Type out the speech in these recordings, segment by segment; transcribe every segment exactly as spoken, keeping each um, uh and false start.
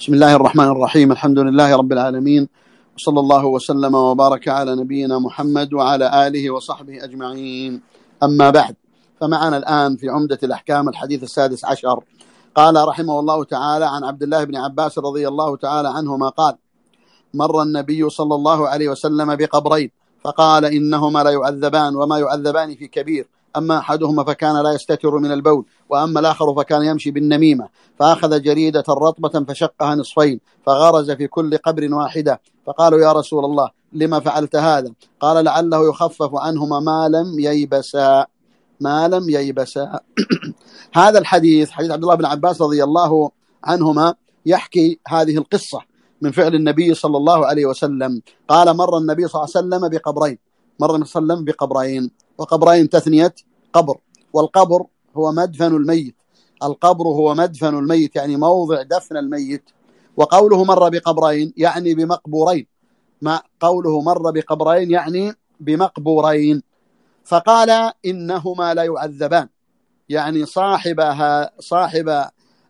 بسم الله الرحمن الرحيم. الحمد لله رب العالمين، وصلى الله وسلم وبارك على نبينا محمد وعلى آله وصحبه أجمعين. أما بعد، فمعنا الآن في عمدة الأحكام الحديث السادس عشر. قال رحمه الله تعالى عن عبد الله بن عباس رضي الله تعالى عنهما قال: مر النبي صلى الله عليه وسلم بقبرين فقال: إنهما لا يعذبان وما يعذبان في كبير، أما أحدهما فكان لا يستتر من البول، وأما الآخر فكان يمشي بالنميمة، فأخذ جريدة رطبة فشقها نصفين فغرز في كل قبر واحدة، فقالوا: يا رسول الله لما فعلت هذا؟ قال: لعله يخفف عنهما ما لم ييبسا ما لم ييبسا هذا الحديث حديث عبد الله بن عباس رضي الله عنهما يحكي هذه القصة من فعل النبي صلى الله عليه وسلم. قال: مر النبي صلى الله عليه وسلم بقبرين مر النبي صلى الله عليه وسلم بقبرين وقبرين تثنية قبر، والقبر هو مدفن الميت القبر هو مدفن الميت يعني موضع دفن الميت. وقوله مر بقبرين يعني بمقبورين ما قوله مر بقبرين يعني بمقبورين. فقال: إنهما لا يعذبان، يعني صاحبها صاحب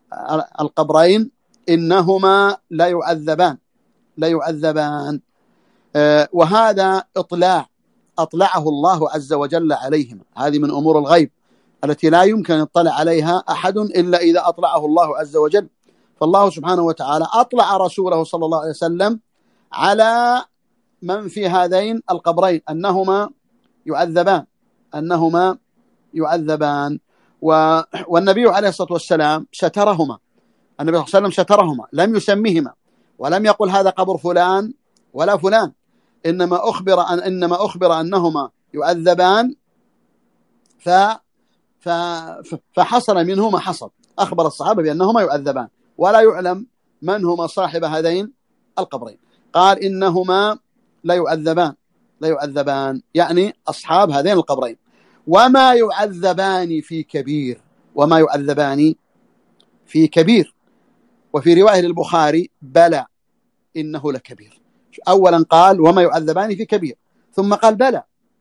القبرين إنهما لا يعذبان لا يعذبان آه وهذا إطلاع أطلعه الله عز وجل عليهما. هذه من أمور الغيب التي لا يمكن أن يطلع عليها أحد إلا إذا أطلعه الله عز وجل. فالله سبحانه وتعالى أطلع رسوله صلى الله عليه وسلم على من في هذين القبرين أنهما يعذبان أنهما يعذبان و... والنبي عليه الصلاة والسلام سترهما النبي صلى الله عليه وسلم سترهما، لم يسميهما ولم يقل هذا قبر فلان ولا فلان، إنما أخبر أن إنما أخبر أنهما يعذبان ف... ف... فحصل منه ما حصل. أخبر الصحابة بأنهما يعذبان ولا يعلم من هما صاحب هذين القبرين. قال: إنهما لا يعذبان لا يعذبان يعني أصحاب هذين القبرين. وما يعذبان في كبير وما يعذبان في كبير وفي رواية للبخاري: بلى إنه لكبير. أولا قال: وما يعذبان في كبير، ثم قال: بلى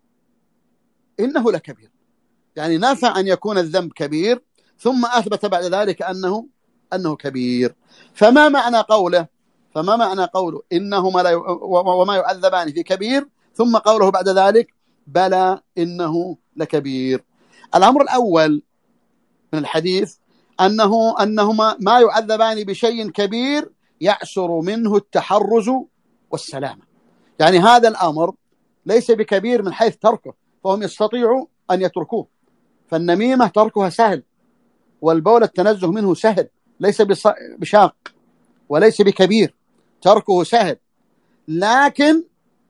إنه لكبير، يعني نفى أن يكون الذنب كبير ثم أثبت بعد ذلك أنه أنه كبير. فما معنى قوله فما معنى قوله إنهما لا ي... وما يعذبان في كبير، ثم قوله بعد ذلك: بلى إنه لكبير؟ الأمر الأول من الحديث أنه أنهما ما يعذبان بشيء كبير يعسر منه التحرز والسلامة، يعني هذا الأمر ليس بكبير من حيث تركه، فهم يستطيعوا أن يتركوه. فالنميمة تركها سهل، والبول التنزه منه سهل، ليس بشاق وليس بكبير، تركه سهل. لكن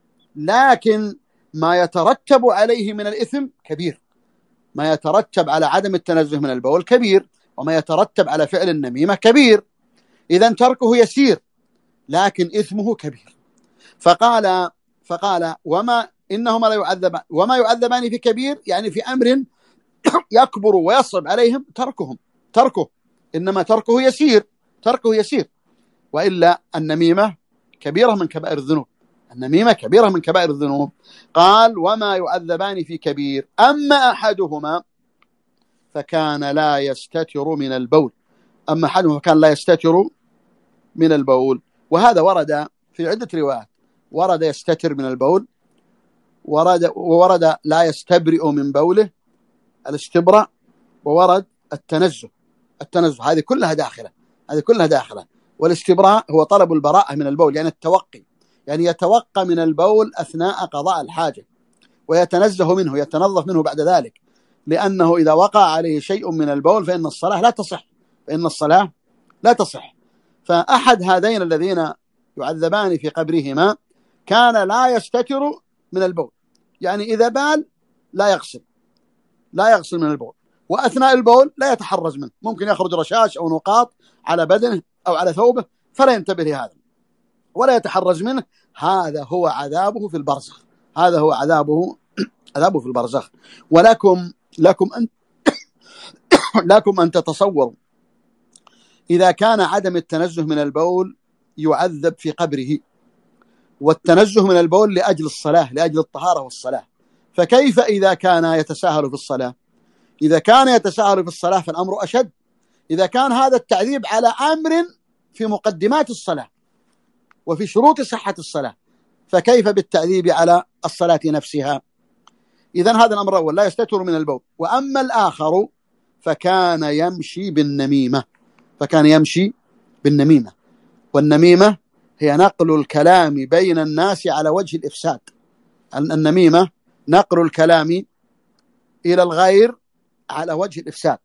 لكن ما يترتب عليه من الإثم كبير، ما يترتب على عدم التنزه من البول كبير، وما يترتب على فعل النميمة كبير. إذن تركه يسير لكن إثمه كبير. فقال فقال وما إنهما لا يعذبان وما يعذبان في كبير، يعني في أمر يكبر ويصعب عليهم تركهم تركه إنما تركه يسير تركه يسير وإلا النميمة كبيرة من كبائر الذنوب النميمة كبيرة من كبائر الذنوب. قال: وما يعذبان في كبير، أما أحدهما فكان لا يستتر من البول أما أحدهما فكان لا يستتر من البول. وهذا ورد في عدة روايات، ورد يستتر من البول، ورد وورد لا يستبرئ من بوله الاستبراء، وورد التنزه التنزه هذه كلها داخلة هذه كلها داخلة والاستبراء هو طلب البراءة من البول، يعني التوقي، يعني يتوقى من البول أثناء قضاء الحاجة ويتنزه منه يتنظف منه بعد ذلك، لأنه إذا وقع عليه شيء من البول فإن الصلاة لا تصح فإن الصلاة لا تصح. فأحد هذين الذين يعذبان في قبرهما كان لا يستتر من البول، يعني إذا بال لا يغسل لا يغسل من البول، وأثناء البول لا يتحرز منه، ممكن يخرج رشاش أو نقاط على بدنه أو على ثوبه فلا ينتبه لهذا ولا يتحرز منه. هذا هو عذابه في البرزخ هذا هو عذابه عذابه في البرزخ. ولكم لكم أن لكم أن تتصوروا إذا كان عدم التنزه من البول يعذب في قبره، والتنزه من البول لأجل الصلاة لأجل الطهارة والصلاة، فكيف إذا كان يتساهل في الصلاة؟ إذا كان يتساهل في الصلاة فالأمر أشد. إذا كان هذا التعذيب على أمر في مقدمات الصلاة وفي شروط صحة الصلاة، فكيف بالتأديب على الصلاة نفسها؟ إذن هذا الأمر الأول لا يستتر من البول. وأما الآخر فكان يمشي بالنميمة، فكان يمشي بالنميمة، والنميمة هي نقل الكلام بين الناس على وجه الإفساد. النميمة نقل الكلام إلى الغير على وجه الإفساد،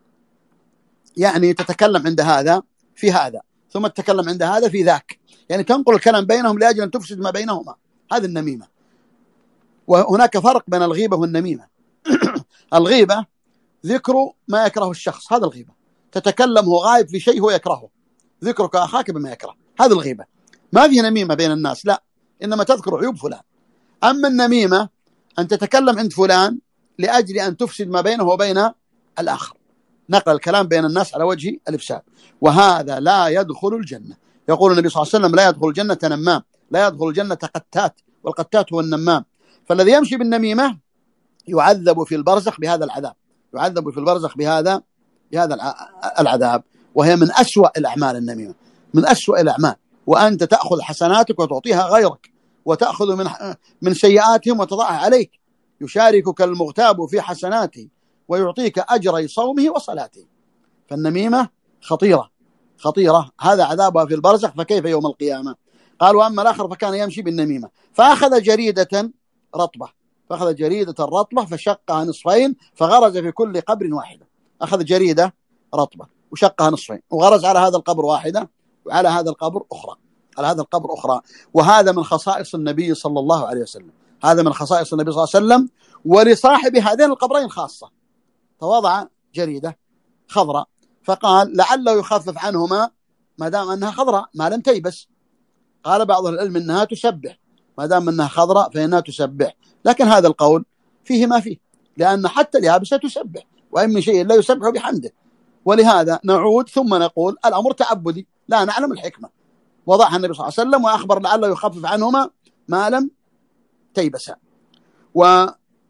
يعني تتكلم عند هذا في هذا، ثم تتكلم عند هذا في ذاك، يعني تنقل الكلام بينهم لأجل أن تفسد ما بينهما، هذه النميمة. وهناك فرق بين الغيبة والنميمة. الغيبة ذكر ما يكره الشخص، هذا الغيبة، تتكلم هو غائب في شيء هو يكرهه، ذكرك أخاك بما يكره، هذا الغيبة. ما فيه نميمة بين الناس، لا، إنما تذكر عيوب فلان. أما النميمة أن تتكلم عند فلان لأجل أن تفسد ما بينه وبين الآخر، نقل الكلام بين الناس على وجه الإفساد، وهذا لا يدخل الجنة. يقول النبي صلى الله عليه وسلم: لا يدخل الجنة نمام، لا يدخل الجنة قتات، والقتات هو النمام. فالذي يمشي بالنميمة يعذب في البرزخ بهذا العذاب، يعذب في البرزخ بهذا بهذا العذاب. وهي من أسوأ الأعمال النميمة، من أسوأ الأعمال. وأنت تأخذ حسناتك وتعطيها غيرك، وتأخذ من من سيئاتهم وتضعها عليك. يشاركك المغتاب في حسناته ويعطيك أجر صومه وصلاته. فالنميمة خطيرة خطيرة، هذا عذابها في البرزخ، فكيف يوم القيامة؟ قال: وأما الآخر فكان يمشي بالنميمة، فأخذ جريدة رطبة فأخذ جريدة رطبة فشقها نصفين فغرز في كل قبر واحدة. أخذ جريدة رطبة وشقها نصفين وغرز على هذا القبر واحدة وعلى هذا القبر أخرى، على هذا القبر أخرى. وهذا من خصائص النبي صلى الله عليه وسلم، هذا من خصائص النبي صلى الله عليه وسلم. ولصاحب هذين القبرين خاصة، فوضع جريدة خضراء فقال: لعله يخفف عنهما ما دام أنها خضراء ما لم تيبس. قال بعض العلم أنها تسبح، ما دام أنها خضراء فإنها تسبح، لكن هذا القول فيه ما فيه، لأن حتى اليابسة تسبح، وإن من شيء لا يسبح بحمده. ولهذا نعود ثم نقول: الأمر تعبدي، لا نعلم الحكمة. وضعها النبي صلى الله عليه وسلم وأخبر لعله يخفف عنهما ما لم تيبسا. و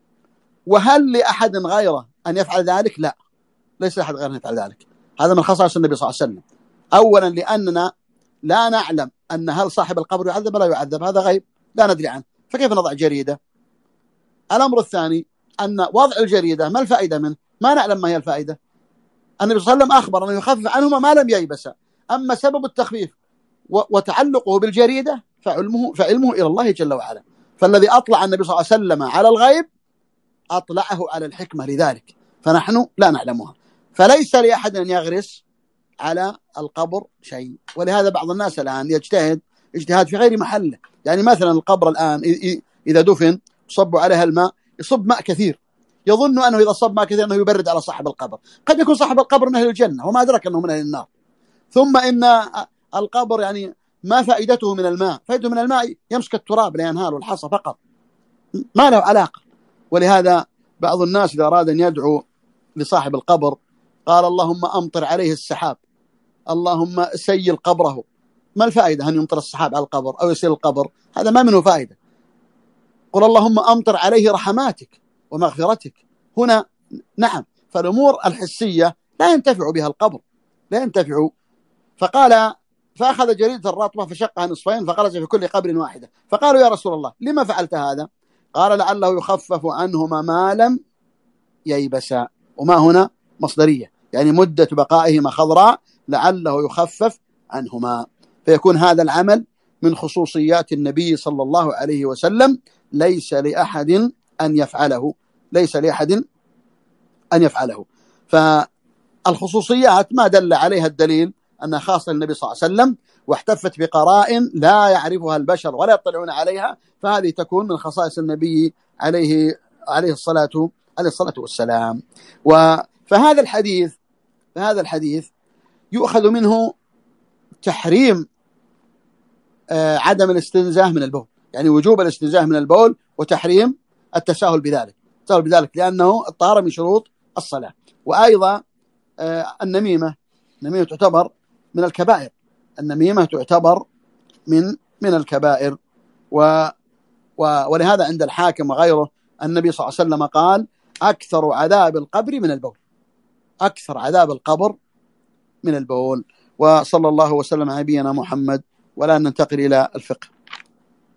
وهل لأحد غيره أن يفعل ذلك؟ لا، ليس لأحد غيره أن يفعل ذلك. هذا من خصائص النبي صلى الله عليه وسلم. أولا لأننا لا نعلم أن هل صاحب القبر يعذب لا يعذب، هذا غيب لا ندري عنه، فكيف نضع جريدة؟ الأمر الثاني أن وضع الجريدة ما الفائدة منه؟ ما نعلم ما هي الفائدة. النبي صلى الله عليه وسلم أخبر أنه يخفف عنهما ما لم ييبسا. أما سبب التخفيف وتعلقه بالجريدة فعلمه, فعلمه إلى الله جل وعلا. فالذي أطلع النبي صلى الله عليه وسلم على الغيب أطلعه على الحكمة لذلك، فنحن لا نعلمها. فليس لأحد أن يغرس على القبر شيء. ولهذا بعض الناس الآن يجتهد اجتهاد في غير محله. يعني مثلا القبر الآن إذا دفن صبوا عليها الماء، يصب ماء كثير، يظن أنه إذا صب ماء كثير أنه يبرد على صاحب القبر. قد يكون صاحب القبر من أهل الجنة وما أدرك أنه من أهل النار. ثم إن القبر يعني ما فائدته من الماء؟ فائدته من الماء يمسك التراب لا ينهار والحصى فقط، ما له علاقة. ولهذا بعض الناس إذا أراد أن يدعو لصاحب القبر قال: اللهم أمطر عليه السحاب، اللهم سيل قبره. ما الفائدة أن يمطر السحاب على القبر أو يسيل القبر؟ هذا ما منه فائدة. قل اللهم أمطر عليه رحماتك ومغفرتك. هنا نعم، فالأمور الحسية لا ينتفع بها القبر، لا ينتفع. فقال: فأخذ جريدة الرطبة فشقها نصفين فغرز في كل قبر واحدة. فقالوا: يا رسول الله لما فعلت هذا؟ قال: لعله يخفف عنهما ما لم ييبسا. وما هنا مصدرية، يعني مدة بقائهما خضراء لعله يخفف عنهما. فيكون هذا العمل من خصوصيات النبي صلى الله عليه وسلم، ليس لأحد أن يفعله، ليس لأحد أن يفعله. فالخصوصيات ما دل عليها الدليل أنها خاصة للنبي صلى الله عليه وسلم واحتفت بقرائن لا يعرفها البشر ولا يطلعون عليها، فهذه تكون من خصائص النبي عليه عليه الصلاة عليه الصلاة والسلام. فهذا الحديث فهذا الحديث يؤخذ منه تحريم عدم الاستنزاه من البول، يعني وجوب الاستنزاه من البول وتحريم التساهل بذلك، التساهل بذلك لأنه الطهارة من شروط الصلاة. وأيضا النميمة النميمة تعتبر من الكبائر، النميمة تعتبر من من الكبائر. و ولهذا عند الحاكم وغيره النبي صلى الله عليه وسلم قال: أكثر عذاب القبر من البول، أكثر عذاب القبر من البول. وصلى الله وسلم على نبينا محمد. ولا ننتقل إلى الفقه.